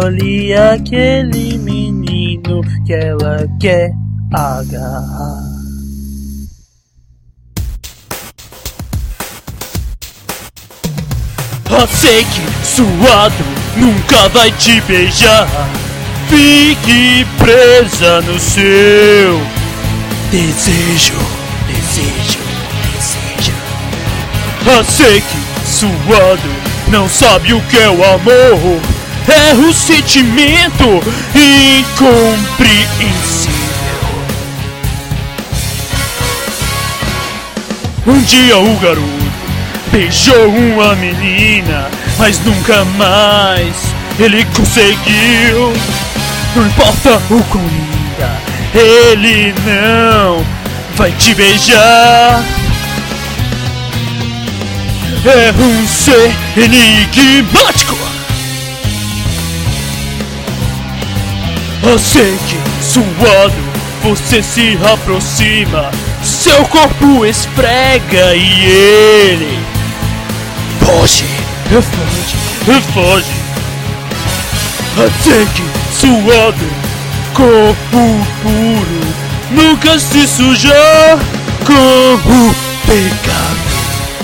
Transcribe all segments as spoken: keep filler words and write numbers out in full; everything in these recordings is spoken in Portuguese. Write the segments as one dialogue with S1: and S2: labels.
S1: Olhe aquele menino que ela quer agarrar. Ah, sei que suado nunca vai te beijar. Fique presa no seu desejo, desejo, desejo. Ah, sei que suado não sabe o que é o amor. É o sentimento incompreensível. Um dia o garoto beijou uma menina, mas nunca mais ele conseguiu. Não importa o quão linda, ele não vai te beijar. É um ser enigmático. Eu sei que suado você se aproxima, seu corpo esfrega e ele foge, foge, foge. Eu sei que suado, corpo puro, nunca se sujar com o pecado.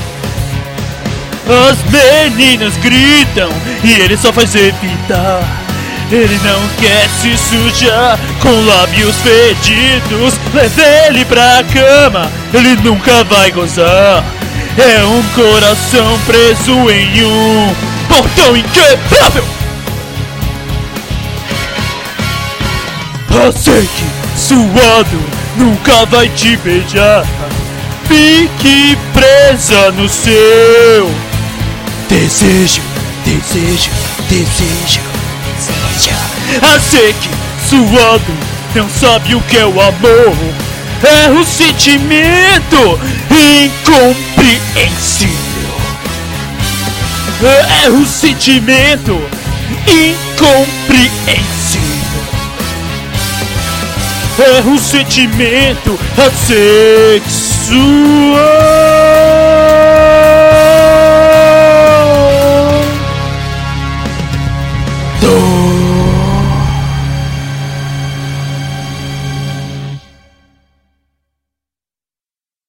S1: As meninas gritam e ele só faz evitar. Ele não quer se sujar com lábios fedidos. Leve ele pra cama, ele nunca vai gozar. É um coração preso em um portão inquebrável. Eu sei que suado nunca vai te beijar. Fique presa no seu desejo, desejo, desejo. Eu sei que suado não sabe o que é o amor. É o sentimento incompreensível. É o sentimento incompreensível. É um sentimento sexual.